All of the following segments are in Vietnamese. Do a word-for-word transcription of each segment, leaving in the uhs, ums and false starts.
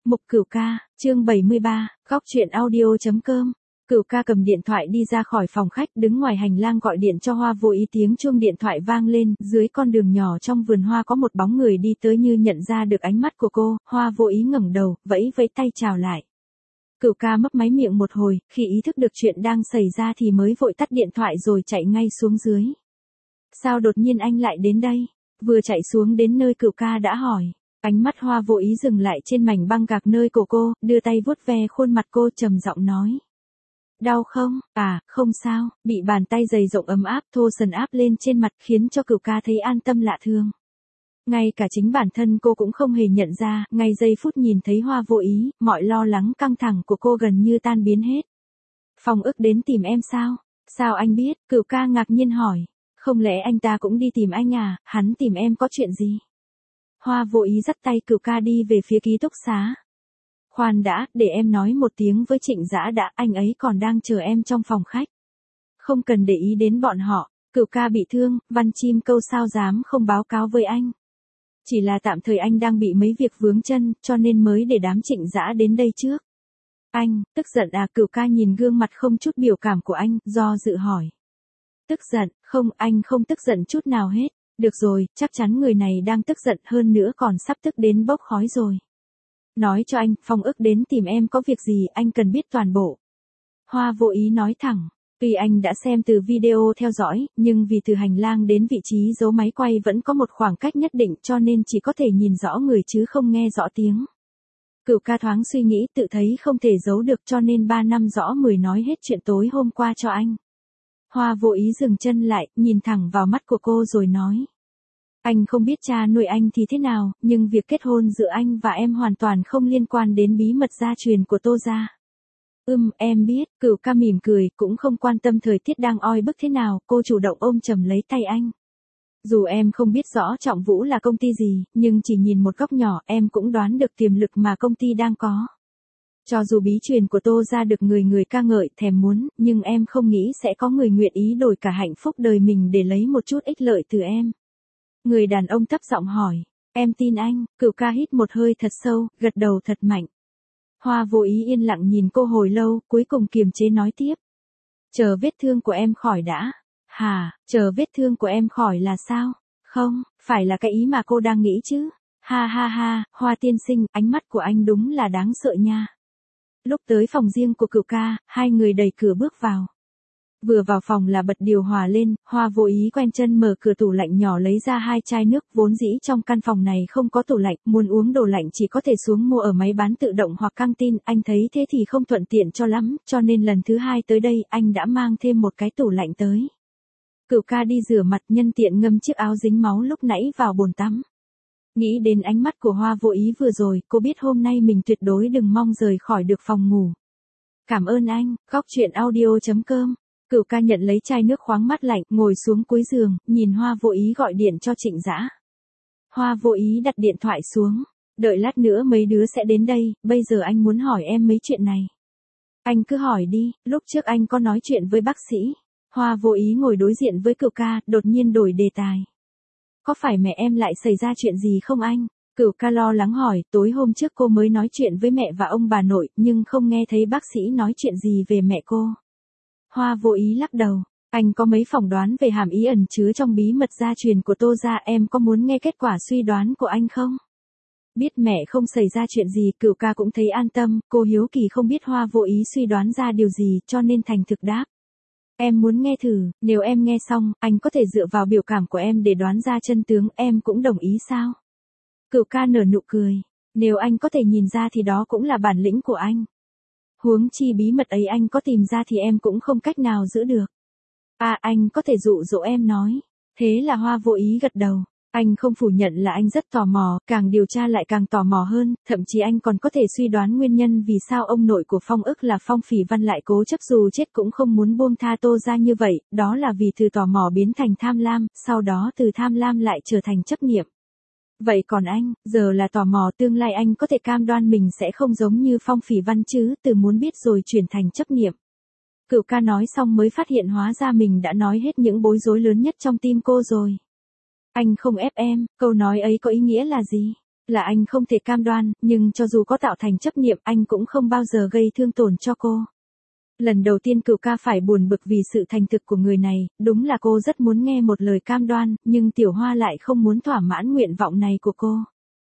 Mục Cửu Ca, chương bảy mươi ba, góc truyện audio.com. Cửu Ca cầm điện thoại đi ra khỏi phòng khách, đứng ngoài hành lang gọi điện cho Hoa Vô Ý. Tiếng chuông điện thoại vang lên, dưới con đường nhỏ trong vườn hoa có một bóng người đi tới, như nhận ra được ánh mắt của cô, Hoa Vô Ý ngẩng đầu, vẫy vẫy tay chào lại. Cửu Ca mấp máy miệng một hồi, khi ý thức được chuyện đang xảy ra thì mới vội tắt điện thoại rồi chạy ngay xuống dưới. Sao đột nhiên anh lại đến đây? Vừa chạy xuống đến nơi, Cửu Ca đã hỏi. Ánh mắt Hoa Vô Ý dừng lại trên mảnh băng gạc nơi cổ cô, đưa tay vuốt ve khuôn mặt cô, trầm giọng nói. Đau không? À, không sao. Bị bàn tay dày rộng ấm áp thô sần áp lên trên mặt khiến cho Cửu Ca thấy an tâm lạ thường. Ngay cả chính bản thân cô cũng không hề nhận ra, ngay giây phút nhìn thấy Hoa Vô Ý, mọi lo lắng căng thẳng của cô gần như tan biến hết. Phong Ức đến tìm em sao? Sao anh biết? Cửu Ca ngạc nhiên hỏi. Không lẽ anh ta cũng đi tìm anh à? Hắn tìm em có chuyện gì? Hoa Vô Ý dắt tay Cửu Ca đi về phía ký túc xá. Khoan đã, để em nói một tiếng với Trịnh Dã đã, anh ấy còn đang chờ em trong phòng khách. Không cần để ý đến bọn họ, Cửu Ca bị thương, Văn Chim Câu sao dám không báo cáo với anh. Chỉ là tạm thời anh đang bị mấy việc vướng chân, cho nên mới để đám Trịnh Dã đến đây trước. Anh, tức giận à? Cửu Ca nhìn gương mặt không chút biểu cảm của anh, do dự hỏi. Tức giận? Không, anh không tức giận chút nào hết. Được rồi, chắc chắn người này đang tức giận, hơn nữa còn sắp tức đến bốc khói rồi. Nói cho anh, Phong Ức đến tìm em có việc gì, anh cần biết toàn bộ. Hoa Vô Ý nói thẳng. Tuy anh đã xem từ video theo dõi, nhưng vì từ hành lang đến vị trí giấu máy quay vẫn có một khoảng cách nhất định, cho nên chỉ có thể nhìn rõ người chứ không nghe rõ tiếng. Cửu Ca thoáng suy nghĩ, tự thấy không thể giấu được, cho nên ba năm rõ mười nói hết chuyện tối hôm qua cho anh. Hoa Vô Ý dừng chân lại, nhìn thẳng vào mắt của cô rồi nói. Anh không biết cha nuôi anh thì thế nào, nhưng việc kết hôn giữa anh và em hoàn toàn không liên quan đến bí mật gia truyền của Tô gia. Ừm, em biết. Cửu Ca mỉm cười, cũng không quan tâm thời tiết đang oi bức thế nào, cô chủ động ôm chầm lấy tay anh. Dù em không biết rõ Trọng Vũ là công ty gì, nhưng chỉ nhìn một góc nhỏ em cũng đoán được tiềm lực mà công ty đang có. Cho dù bí truyền của Tô gia được người người ca ngợi, thèm muốn, nhưng em không nghĩ sẽ có người nguyện ý đổi cả hạnh phúc đời mình để lấy một chút ích lợi từ em. Người đàn ông thấp giọng hỏi. Em tin anh. Cửu Ca hít một hơi thật sâu, gật đầu thật mạnh. Hoa Vô Ý yên lặng nhìn cô hồi lâu, cuối cùng kiềm chế nói tiếp. Chờ vết thương của em khỏi đã. Hà, chờ vết thương của em khỏi là sao? Không, phải là cái ý mà cô đang nghĩ chứ. Ha ha ha, Hoa tiên sinh, ánh mắt của anh đúng là đáng sợ nha. Lúc tới phòng riêng của Cửu Ca, hai người đẩy cửa bước vào. Vừa vào phòng là bật điều hòa lên, Hoa Vô Ý quen chân mở cửa tủ lạnh nhỏ lấy ra hai chai nước, vốn dĩ trong căn phòng này không có tủ lạnh, muốn uống đồ lạnh chỉ có thể xuống mua ở máy bán tự động hoặc căng tin, anh thấy thế thì không thuận tiện cho lắm, cho nên lần thứ hai tới đây anh đã mang thêm một cái tủ lạnh tới. Cửu Ca đi rửa mặt, nhân tiện ngâm chiếc áo dính máu lúc nãy vào bồn tắm. Nghĩ đến ánh mắt của Hoa Vô Ý vừa rồi, cô biết hôm nay mình tuyệt đối đừng mong rời khỏi được phòng ngủ. Cảm ơn anh. Góc truyện audio.com. Cửu Ca nhận lấy chai nước khoáng mát lạnh, ngồi xuống cuối giường, nhìn Hoa Vô Ý gọi điện cho Trịnh Dã. Hoa Vô Ý đặt điện thoại xuống. Đợi lát nữa mấy đứa sẽ đến đây, bây giờ anh muốn hỏi em mấy chuyện này. Anh cứ hỏi đi, lúc trước anh có nói chuyện với bác sĩ. Hoa Vô Ý ngồi đối diện với Cửu Ca, đột nhiên đổi đề tài. Có phải mẹ em lại xảy ra chuyện gì không anh? Cửu Ca lo lắng hỏi, tối hôm trước cô mới nói chuyện với mẹ và ông bà nội, nhưng không nghe thấy bác sĩ nói chuyện gì về mẹ cô. Hoa Vô Ý lắc đầu. Anh có mấy phỏng đoán về hàm ý ẩn chứa trong bí mật gia truyền của Tô gia, em có muốn nghe kết quả suy đoán của anh không? Biết mẹ không xảy ra chuyện gì, Cửu Ca cũng thấy an tâm, cô hiếu kỳ không biết Hoa Vô Ý suy đoán ra điều gì, cho nên thành thực đáp. Em muốn nghe thử, nếu em nghe xong, anh có thể dựa vào biểu cảm của em để đoán ra chân tướng, em cũng đồng ý sao? Cửu Ca nở nụ cười. Nếu anh có thể nhìn ra thì đó cũng là bản lĩnh của anh. Huống chi bí mật ấy anh có tìm ra thì em cũng không cách nào giữ được. À, anh có thể dụ dỗ em nói. Thế là Hoa Vô Ý gật đầu. Anh không phủ nhận là anh rất tò mò, càng điều tra lại càng tò mò hơn, thậm chí anh còn có thể suy đoán nguyên nhân vì sao ông nội của Phong Ức là Phong Phỉ Văn lại cố chấp dù chết cũng không muốn buông tha Tô gia như vậy, đó là vì từ tò mò biến thành tham lam, sau đó từ tham lam lại trở thành chấp niệm. Vậy còn anh, giờ là tò mò tương lai anh có thể cam đoan mình sẽ không giống như Phong Phỉ Văn chứ, từ muốn biết rồi chuyển thành chấp niệm. Cửu Ca nói xong mới phát hiện hóa ra mình đã nói hết những bối rối lớn nhất trong tim cô rồi. Anh không ép em, câu nói ấy có ý nghĩa là gì? Là anh không thể cam đoan, nhưng cho dù có tạo thành chấp niệm anh cũng không bao giờ gây thương tổn cho cô. Lần đầu tiên Cửu ca phải buồn bực vì sự thành thực của người này, đúng là cô rất muốn nghe một lời cam đoan, nhưng Tiểu Hoa lại không muốn thỏa mãn nguyện vọng này của cô.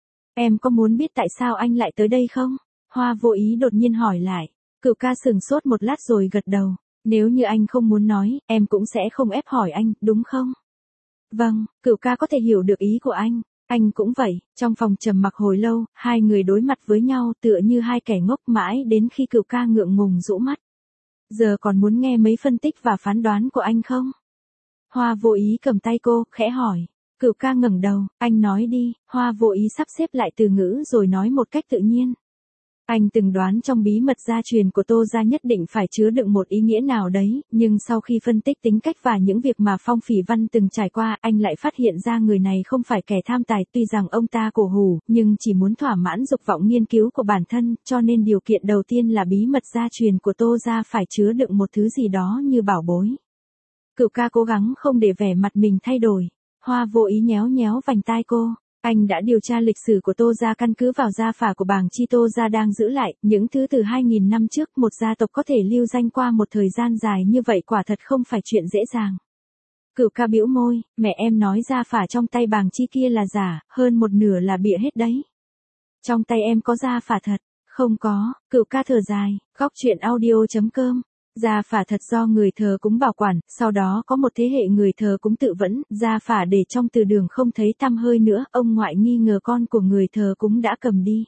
Em có muốn biết tại sao anh lại tới đây không? Hoa Vô Ý đột nhiên hỏi lại. Cửu ca sừng sốt một lát rồi gật đầu. Nếu như anh không muốn nói, em cũng sẽ không ép hỏi anh, đúng không? Vâng, Cửu ca có thể hiểu được ý của anh. Anh cũng vậy. Trong phòng trầm mặc hồi lâu, hai người đối mặt với nhau tựa như hai kẻ ngốc mãi đến khi Cửu ca ngượng ngùng rũ mắt. Giờ còn muốn nghe mấy phân tích và phán đoán của anh không? Hoa Vô Ý cầm tay cô, khẽ hỏi. Cửu ca ngẩng đầu, anh nói đi. Hoa Vô Ý sắp xếp lại từ ngữ rồi nói một cách tự nhiên. Anh từng đoán trong bí mật gia truyền của Tô gia nhất định phải chứa đựng một ý nghĩa nào đấy, nhưng sau khi phân tích tính cách và những việc mà Phong Phỉ Văn từng trải qua, anh lại phát hiện ra người này không phải kẻ tham tài, tuy rằng ông ta cổ hủ, nhưng chỉ muốn thỏa mãn dục vọng nghiên cứu của bản thân, cho nên điều kiện đầu tiên là bí mật gia truyền của Tô gia phải chứa đựng một thứ gì đó như bảo bối. Cửu ca cố gắng không để vẻ mặt mình thay đổi. Hoa Vô Ý nhéo nhéo vành tai cô. Anh đã điều tra lịch sử của Tô gia căn cứ vào gia phả của bảng chi Tô gia đang giữ lại, những thứ từ hai nghìn năm trước một gia tộc có thể lưu danh qua một thời gian dài như vậy quả thật không phải chuyện dễ dàng. Cửu ca bĩu môi, mẹ em nói gia phả trong tay bảng chi kia là giả, hơn một nửa là bịa hết đấy. Trong tay em có gia phả thật, không có. Cửu ca thở dài, góc truyện audio chấm com. Gia phả thật do người thờ cúng bảo quản, sau đó có một thế hệ người thờ cúng tự vẫn, gia phả để trong từ đường không thấy tăm hơi nữa, ông ngoại nghi ngờ con của người thờ cúng đã cầm đi.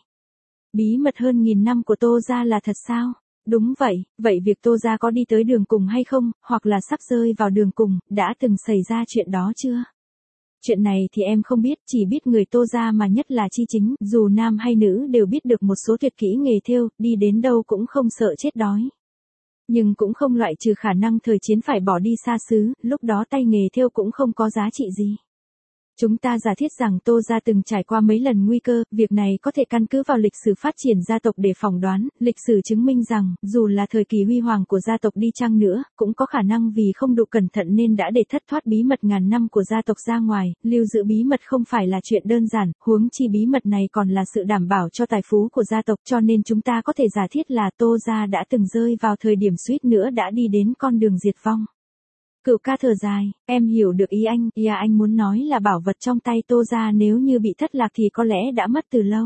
Bí mật hơn nghìn năm của Tô gia là thật sao? Đúng vậy, vậy việc Tô gia có đi tới đường cùng hay không, hoặc là sắp rơi vào đường cùng, đã từng xảy ra chuyện đó chưa? Chuyện này thì em không biết, chỉ biết người Tô gia mà nhất là Chi Chính, dù nam hay nữ đều biết được một số tuyệt kỹ nghề thêu, đi đến đâu cũng không sợ chết đói. Nhưng cũng không loại trừ khả năng thời chiến phải bỏ đi xa xứ, lúc đó tay nghề thêu cũng không có giá trị gì. Chúng ta giả thiết rằng Tô gia từng trải qua mấy lần nguy cơ, việc này có thể căn cứ vào lịch sử phát triển gia tộc để phỏng đoán, lịch sử chứng minh rằng, dù là thời kỳ huy hoàng của gia tộc đi chăng nữa, cũng có khả năng vì không đủ cẩn thận nên đã để thất thoát bí mật ngàn năm của gia tộc ra ngoài, lưu giữ bí mật không phải là chuyện đơn giản, huống chi bí mật này còn là sự đảm bảo cho tài phú của gia tộc, cho nên chúng ta có thể giả thiết là Tô gia đã từng rơi vào thời điểm suýt nữa đã đi đến con đường diệt vong. Cửu ca thở dài, em hiểu được ý anh, yeah, anh muốn nói là bảo vật trong tay Tô gia nếu như bị thất lạc thì có lẽ đã mất từ lâu.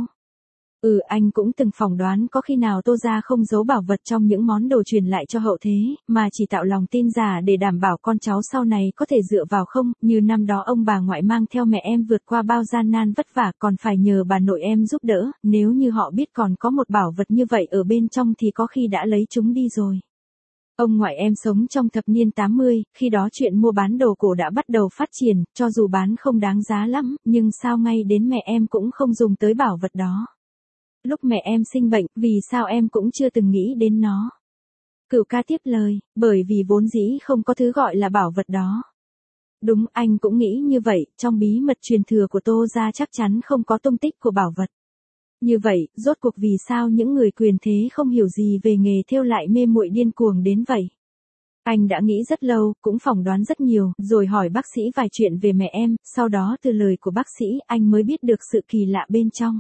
Ừ, anh cũng từng phỏng đoán có khi nào Tô gia không giấu bảo vật trong những món đồ truyền lại cho hậu thế, mà chỉ tạo lòng tin giả để đảm bảo con cháu sau này có thể dựa vào không, như năm đó ông bà ngoại mang theo mẹ em vượt qua bao gian nan vất vả còn phải nhờ bà nội em giúp đỡ, nếu như họ biết còn có một bảo vật như vậy ở bên trong thì có khi đã lấy chúng đi rồi. Ông ngoại em sống trong thập niên tám mươi, khi đó chuyện mua bán đồ cổ đã bắt đầu phát triển, cho dù bán không đáng giá lắm, nhưng sao ngay đến mẹ em cũng không dùng tới bảo vật đó. Lúc mẹ em sinh bệnh, vì sao em cũng chưa từng nghĩ đến nó. Cửu ca tiếp lời, bởi vì vốn dĩ không có thứ gọi là bảo vật đó. Đúng, anh cũng nghĩ như vậy, trong bí mật truyền thừa của Tô gia chắc chắn không có tung tích của bảo vật. Như vậy, rốt cuộc vì sao những người quyền thế không hiểu gì về nghề thêu lại mê muội điên cuồng đến vậy? Anh đã nghĩ rất lâu, cũng phỏng đoán rất nhiều, rồi hỏi bác sĩ vài chuyện về mẹ em, sau đó từ lời của bác sĩ, anh mới biết được sự kỳ lạ bên trong.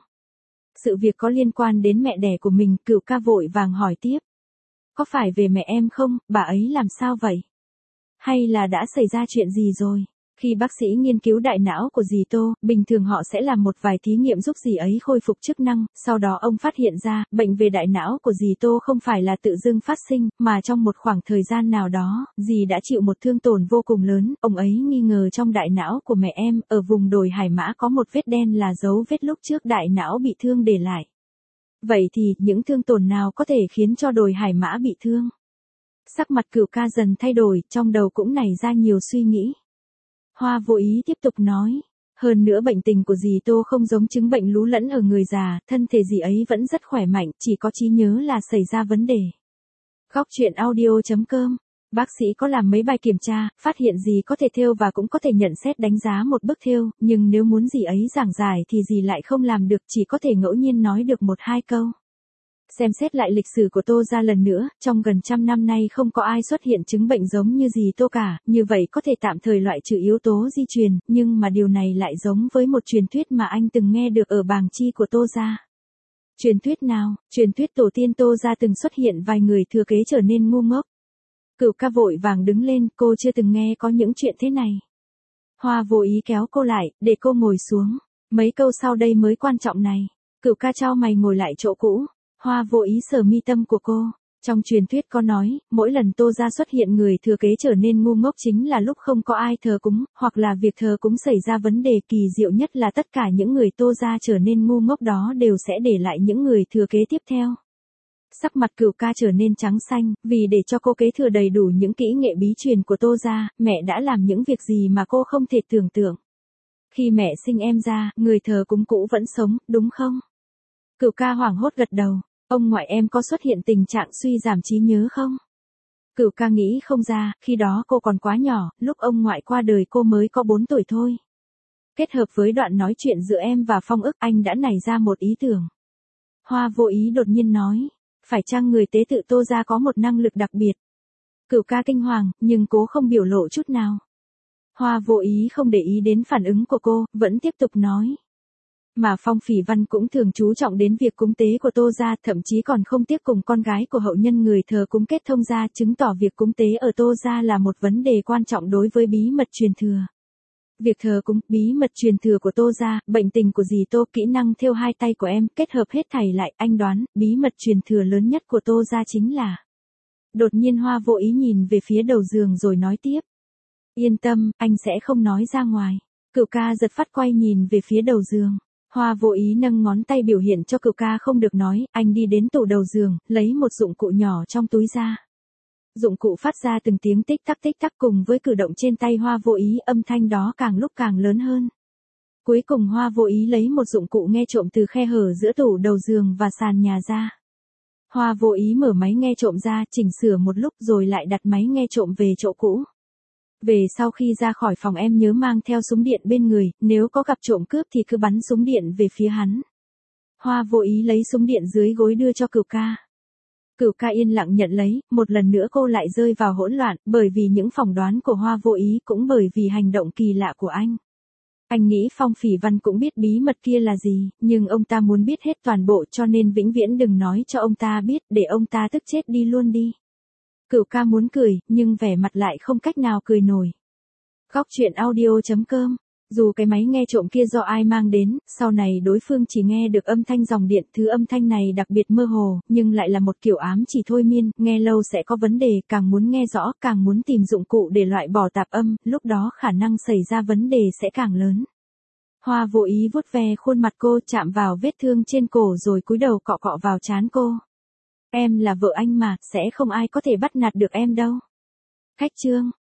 Sự việc có liên quan đến mẹ đẻ của mình, Cửu ca vội vàng hỏi tiếp. Có phải về mẹ em không, bà ấy làm sao vậy? Hay là đã xảy ra chuyện gì rồi? Khi bác sĩ nghiên cứu đại não của dì Tô, bình thường họ sẽ làm một vài thí nghiệm giúp dì ấy khôi phục chức năng, sau đó ông phát hiện ra, bệnh về đại não của dì Tô không phải là tự dưng phát sinh, mà trong một khoảng thời gian nào đó, dì đã chịu một thương tổn vô cùng lớn, ông ấy nghi ngờ trong đại não của mẹ em, ở vùng đồi Hải Mã có một vết đen là dấu vết lúc trước đại não bị thương để lại. Vậy thì, những thương tổn nào có thể khiến cho đồi Hải Mã bị thương? Sắc mặt Cửu ca dần thay đổi, trong đầu cũng nảy ra nhiều suy nghĩ. Hoa Vô Ý tiếp tục nói. Hơn nữa bệnh tình của dì Tô không giống chứng bệnh lú lẫn ở người già, thân thể dì ấy vẫn rất khỏe mạnh, chỉ có trí nhớ là xảy ra vấn đề. Góc truyện audio chấm com. Bác sĩ có làm mấy bài kiểm tra, phát hiện dì có thể thêu và cũng có thể nhận xét đánh giá một bức thêu, nhưng nếu muốn dì ấy giảng giải thì dì lại không làm được, chỉ có thể ngẫu nhiên nói được một hai câu. Xem xét lại lịch sử của Tô gia lần nữa, trong gần trăm năm nay không có ai xuất hiện chứng bệnh giống như dì Tô cả, như vậy có thể tạm thời loại trừ yếu tố di truyền, nhưng mà điều này lại giống với một truyền thuyết mà anh từng nghe được ở bàng chi của Tô gia. Truyền thuyết nào? Truyền thuyết tổ tiên Tô gia từng xuất hiện vài người thừa kế trở nên ngu ngốc. Cửu ca vội vàng đứng lên, cô chưa từng nghe có những chuyện thế này. Hoa vô ý kéo cô lại, để cô ngồi xuống. Mấy câu sau đây mới quan trọng này. Cửu ca chau mày ngồi lại chỗ cũ. Hoa vô ý sờ mi tâm của cô. Trong truyền thuyết có nói, mỗi lần Tô gia xuất hiện người thừa kế trở nên ngu ngốc chính là lúc không có ai thờ cúng, hoặc là việc thờ cúng xảy ra vấn đề. Kỳ diệu nhất là tất cả những người Tô gia trở nên ngu ngốc đó đều sẽ để lại những người thừa kế tiếp theo. Sắc mặt Cửu ca trở nên trắng xanh, vì để cho cô kế thừa đầy đủ những kỹ nghệ bí truyền của Tô gia, mẹ đã làm những việc gì mà cô không thể tưởng tượng. Khi mẹ sinh em ra, người thờ cúng cũ vẫn sống, đúng không? Cửu ca hoảng hốt gật đầu. Ông ngoại em có xuất hiện tình trạng suy giảm trí nhớ không? Cửu ca nghĩ không ra, khi đó cô còn quá nhỏ, lúc ông ngoại qua đời cô mới có bốn tuổi thôi. Kết hợp với đoạn nói chuyện giữa em và Phong Ức, anh đã nảy ra một ý tưởng. Hoa vô ý đột nhiên nói, phải chăng người tế tự Tô gia có một năng lực đặc biệt? Cửu ca kinh hoàng, nhưng cố không biểu lộ chút nào. Hoa vô ý không để ý đến phản ứng của cô, vẫn tiếp tục nói. Mà Phong Phỉ Văn cũng thường chú trọng đến việc cúng tế của Tô gia, thậm chí còn không tiếc cùng con gái của hậu nhân người thờ cúng kết thông gia, chứng tỏ việc cúng tế ở Tô gia là một vấn đề quan trọng đối với bí mật truyền thừa. Việc thờ cúng, bí mật truyền thừa của Tô gia, bệnh tình của dì Tô, kỹ năng thêu hai tay của em, kết hợp hết thảy lại, anh đoán, bí mật truyền thừa lớn nhất của Tô gia chính là. Đột nhiên Hoa vô ý nhìn về phía đầu giường rồi nói tiếp. Yên tâm, anh sẽ không nói ra ngoài. Cửu ca giật phát quay nhìn về phía đầu giường. Hoa vô ý nâng ngón tay biểu hiện cho Cửu ca không được nói, anh đi đến tủ đầu giường, lấy một dụng cụ nhỏ trong túi ra. Dụng cụ phát ra từng tiếng tích tắc tích tắc, cùng với cử động trên tay Hoa vô ý, âm thanh đó càng lúc càng lớn hơn. Cuối cùng Hoa vô ý lấy một dụng cụ nghe trộm từ khe hở giữa tủ đầu giường và sàn nhà ra. Hoa vô ý mở máy nghe trộm ra, chỉnh sửa một lúc rồi lại đặt máy nghe trộm về chỗ cũ. Về sau khi ra khỏi phòng em nhớ mang theo súng điện bên người, nếu có gặp trộm cướp thì cứ bắn súng điện về phía hắn. Hoa vô ý lấy súng điện dưới gối đưa cho Cửu ca. Cửu ca yên lặng nhận lấy, một lần nữa cô lại rơi vào hỗn loạn, bởi vì những phỏng đoán của Hoa vô ý, cũng bởi vì hành động kỳ lạ của anh. Anh nghĩ Phong Phỉ Văn cũng biết bí mật kia là gì, nhưng ông ta muốn biết hết toàn bộ cho nên vĩnh viễn đừng nói cho ông ta biết, để ông ta tức chết đi luôn đi. Cửu ca muốn cười, nhưng vẻ mặt lại không cách nào cười nổi. Góc truyện audio chấm com. Dù cái máy nghe trộm kia do ai mang đến, sau này đối phương chỉ nghe được âm thanh dòng điện, thứ âm thanh này đặc biệt mơ hồ, nhưng lại là một kiểu ám chỉ thôi miên, nghe lâu sẽ có vấn đề, càng muốn nghe rõ, càng muốn tìm dụng cụ để loại bỏ tạp âm, lúc đó khả năng xảy ra vấn đề sẽ càng lớn. Hoa vô ý vuốt ve khuôn mặt cô, chạm vào vết thương trên cổ rồi cúi đầu cọ cọ vào trán cô. Em là vợ anh mà, sẽ không ai có thể bắt nạt được em đâu. Khách chương.